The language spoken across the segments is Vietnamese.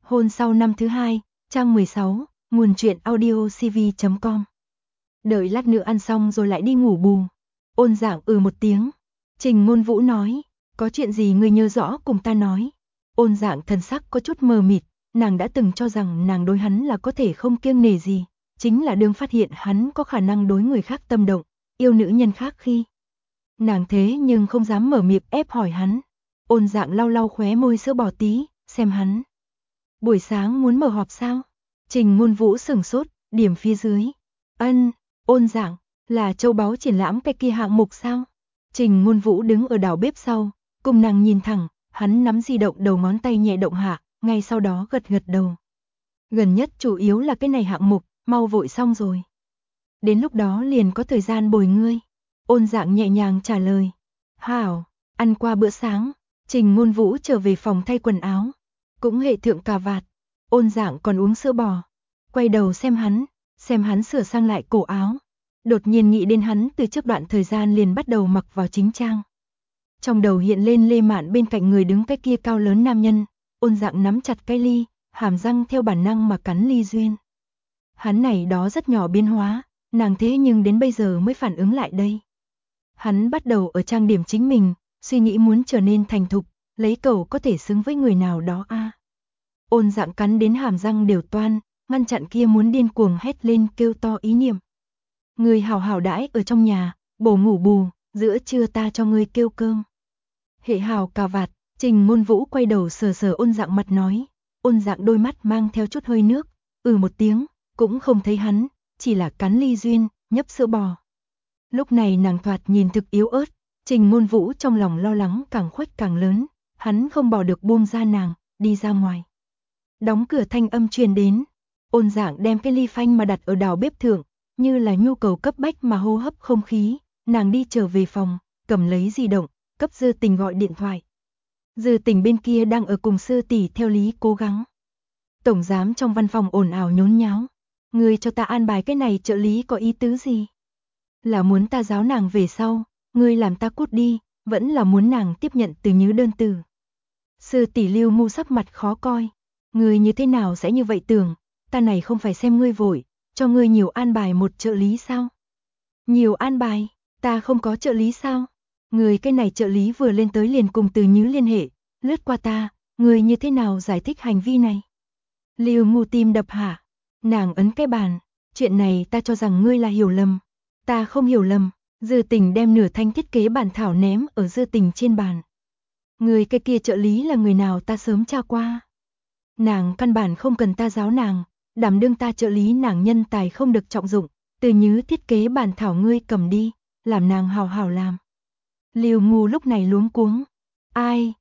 Hôn sau năm thứ hai, trang 16, nguồn truyện audio cv.com. Đợi lát nữa ăn xong rồi lại đi ngủ bù. Ôn Dạng một tiếng. Trình Ngôn Vũ nói, có chuyện gì ngươi nhớ rõ cùng ta nói. Ôn Dạng thần sắc có chút mờ mịt, nàng đã từng cho rằng nàng đối hắn là có thể không kiêng nể gì, chính là đương phát hiện hắn có khả năng đối người khác tâm động, yêu nữ nhân khác khi. Nàng thế nhưng không dám mở miệng ép hỏi hắn. Ôn Dạng lau lau khóe môi sữa bò tí, xem hắn. Buổi sáng muốn mở họp sao? Trình Ngôn Vũ sửng sốt, điểm phía dưới. Ân, Ôn Dạng, là châu báu triển lãm cái kia hạng mục sao? Trình Ngôn Vũ đứng ở đảo bếp sau, cùng nàng nhìn thẳng, hắn nắm di động đầu ngón tay nhẹ động hạ, ngay sau đó gật gật đầu. Gần nhất chủ yếu là cái này hạng mục, mau vội xong rồi. Đến lúc đó liền có thời gian bồi ngươi. Ôn Dạng nhẹ nhàng trả lời. Hảo, ăn qua bữa sáng, Trình Ngôn Vũ trở về phòng thay quần áo, cũng hệ thượng cà vạt. Ôn Dạng còn uống sữa bò, quay đầu xem hắn sửa sang lại cổ áo. Đột nhiên nghĩ đến hắn từ trước đoạn thời gian liền bắt đầu mặc vào chính trang. Trong đầu hiện lên Lê Mạn bên cạnh người đứng cái kia cao lớn nam nhân. Ôn Dạng nắm chặt cái ly, hàm răng theo bản năng mà cắn ly duyên. Hắn này đó rất nhỏ biến hóa, nàng thế nhưng đến bây giờ mới phản ứng lại đây. Hắn bắt đầu ở trang điểm chính mình, suy nghĩ muốn trở nên thành thục, lấy cầu có thể xứng với người nào đó a. Ôn Dạng cắn đến hàm răng đều toan, ngăn chặn kia muốn điên cuồng hét lên kêu to ý niệm. Người hảo hảo đãi ở trong nhà, bổ ngủ bù, giữa trưa ta cho ngươi kêu cơm. Hệ hào cà vạt, Trình Ngôn Vũ quay đầu sờ sờ Ôn Dạng mặt nói. Ôn Dạng đôi mắt mang theo chút hơi nước, một tiếng, cũng không thấy hắn, chỉ là cắn ly duyên, nhấp sữa bò. Lúc này nàng thoạt nhìn thực yếu ớt, Trình Ngôn Vũ trong lòng lo lắng càng khuếch càng lớn, hắn không bỏ được buông ra nàng, đi ra ngoài. Đóng cửa thanh âm truyền đến, Ôn Dạng đem cái ly phanh mà đặt ở đảo bếp thượng, như là nhu cầu cấp bách mà hô hấp không khí, nàng đi trở về phòng, cầm lấy di động, cấp Dư Tình gọi điện thoại. Dư Tình bên kia đang ở cùng sư tỷ theo lý cố gắng. Tổng giám trong văn phòng ồn ào nhốn nháo, ngươi cho ta an bài cái này trợ lý có ý tứ gì? Là muốn ta giáo nàng về sau, ngươi làm ta cút đi, vẫn là muốn nàng tiếp nhận từ Nhứ đơn từ. Sư tỷ Lưu Ngu sắc mặt khó coi, ngươi như thế nào sẽ như vậy tưởng, ta này không phải xem ngươi vội, cho ngươi nhiều an bài một trợ lý sao? Nhiều an bài, ta không có trợ lý sao? Ngươi cái này trợ lý vừa lên tới liền cùng từ Nhứ liên hệ, lướt qua ta, ngươi như thế nào giải thích hành vi này? Lưu Ngu tim đập hả? Nàng ấn cái bàn, chuyện này ta cho rằng ngươi là hiểu lầm. Ta không hiểu lầm. Dư Tình đem nửa thanh thiết kế bản thảo ném ở Dư Tình trên bàn. Người cái kia trợ lý là người nào ta sớm tra qua. Nàng căn bản không cần ta giáo nàng, đảm đương ta trợ lý nàng nhân tài không được trọng dụng, từ Nhứ thiết kế bản thảo ngươi cầm đi, làm nàng hào hào làm. Lưu Ngu lúc này luống cuống. Ai,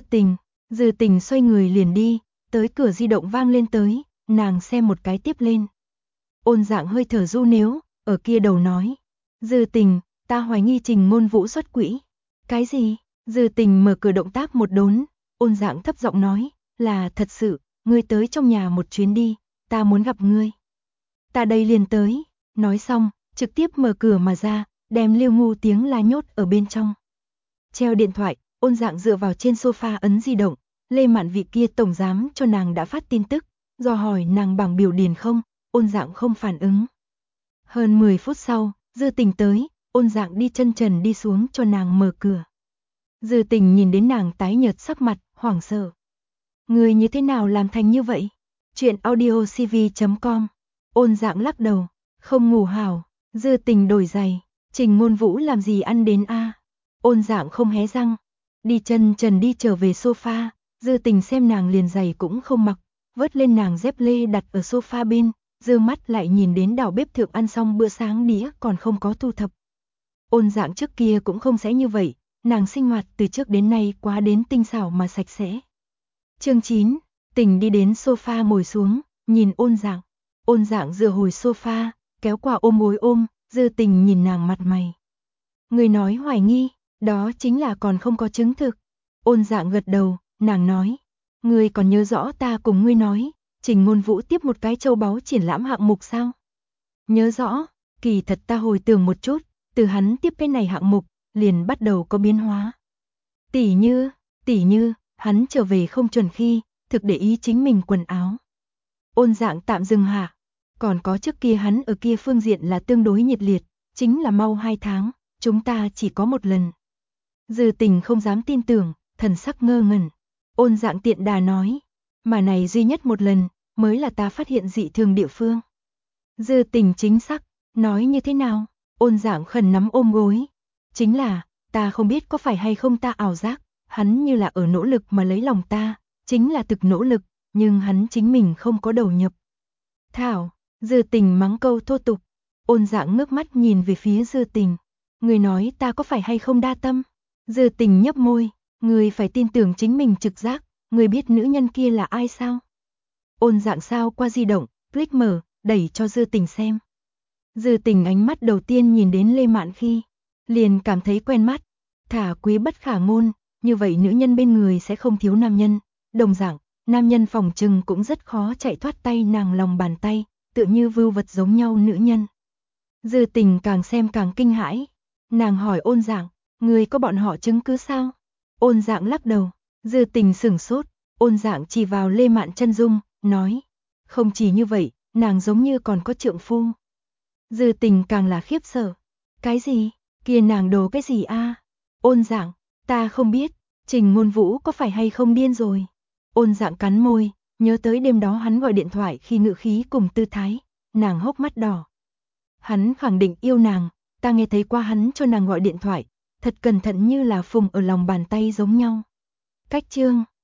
Dư Tình xoay người liền đi, tới cửa di động vang lên tới, nàng xem một cái tiếp lên. Ôn Dạng hơi thở ru nếu, ở kia đầu nói. Dư Tình, ta hoài nghi Trình Ngôn Vũ xuất quỹ. Cái gì? Dư Tình mở cửa động tác một đốn, Ôn Dạng thấp giọng nói, là thật sự, ngươi tới trong nhà một chuyến đi, ta muốn gặp ngươi. Ta đây liền tới, nói xong, trực tiếp mở cửa mà ra, đem Lưu Ngu tiếng la nhốt ở bên trong. Treo điện thoại, Ôn Dạng dựa vào trên sofa ấn di động, Lê Mạn vị kia tổng giám cho nàng đã phát tin tức, do hỏi nàng bảng biểu điền không, Ôn Dạng không phản ứng. Hơn 10 phút sau, Dư Tình tới, Ôn Dạng đi chân trần đi xuống cho nàng mở cửa. Dư Tình nhìn đến nàng tái nhợt sắc mặt, hoảng sợ. Người như thế nào làm thành như vậy? Chuyện audio cv.com. Ôn Dạng lắc đầu, không ngủ hảo. Dư Tình đổi giày, Trình Ngôn Vũ làm gì ăn đến a? Ôn Dạng không hé răng, đi chân trần đi trở về sofa. Dư Tình xem nàng liền giày cũng không mặc, vớt lên nàng dép lê đặt ở sofa bên, giơ mắt lại nhìn đến đảo bếp thượng ăn xong bữa sáng đĩa còn không có thu thập. Ôn Dạng trước kia cũng không sẽ như vậy, nàng sinh hoạt từ trước đến nay quá đến tinh xảo mà sạch sẽ. Chương 9, Tình đi đến sofa ngồi xuống, nhìn Ôn Dạng dựa hồi sofa, kéo qua ôm gối ôm, Dư Tình nhìn nàng mặt mày. Người nói hoài nghi, đó chính là còn không có chứng thực. Ôn Dạng gật đầu, nàng nói, ngươi còn nhớ rõ ta cùng ngươi nói, Trình Ngôn Vũ tiếp một cái châu báu triển lãm hạng mục sao? Nhớ rõ, kỳ thật ta hồi tưởng một chút, từ hắn tiếp cái này hạng mục, liền bắt đầu có biến hóa. Tỉ như, hắn trở về không chuẩn khi, thực để ý chính mình quần áo. Ôn Dạng tạm dừng hạ, còn có trước kia hắn ở kia phương diện là tương đối nhiệt liệt, chính là mau 2 tháng, chúng ta chỉ có một lần. Dư Tình không dám tin tưởng, thần sắc ngơ ngẩn. Ôn Dạng tiện đà nói, mà này duy nhất một lần, mới là ta phát hiện dị thường địa phương. Dư Tình chính xác, nói như thế nào? Ôn Dạng khẩn nắm ôm gối. Chính là, ta không biết có phải hay không ta ảo giác, hắn như là ở nỗ lực mà lấy lòng ta, chính là thực nỗ lực, nhưng hắn chính mình không có đầu nhập. Thảo, Dư Tình mắng câu thô tục. Ôn Dạng ngước mắt nhìn về phía Dư Tình. Người nói ta có phải hay không đa tâm? Dư Tình nhấp môi, người phải tin tưởng chính mình trực giác, người biết nữ nhân kia là ai sao? Ôn Dạng sao qua di động, click mở, đẩy cho Dư Tình xem. Dư Tình ánh mắt đầu tiên nhìn đến Lê Mạn khi, liền cảm thấy quen mắt, thả quý bất khả ngôn, như vậy nữ nhân bên người sẽ không thiếu nam nhân, đồng dạng, nam nhân phòng trừng cũng rất khó chạy thoát tay nàng lòng bàn tay, tựa như vưu vật giống nhau nữ nhân. Dư Tình càng xem càng kinh hãi, nàng hỏi Ôn Dạng, người có bọn họ chứng cứ sao? Ôn Dạng lắc đầu, Dư Tình sửng sốt, Ôn Dạng chỉ vào Lê Mạn chân dung, nói, không chỉ như vậy, nàng giống như còn có trượng phu. Dư Tình càng là khiếp sợ, cái gì, kia nàng đồ cái gì a? Ôn Dạng, ta không biết, Trình Ngôn Vũ có phải hay không điên rồi? Ôn Dạng cắn môi, nhớ tới đêm đó hắn gọi điện thoại khi ngữ khí cùng tư thái, nàng hốc mắt đỏ. Hắn khẳng định yêu nàng, ta nghe thấy qua hắn cho nàng gọi điện thoại, thật cẩn thận như là phùng ở lòng bàn tay giống nhau. Cách chương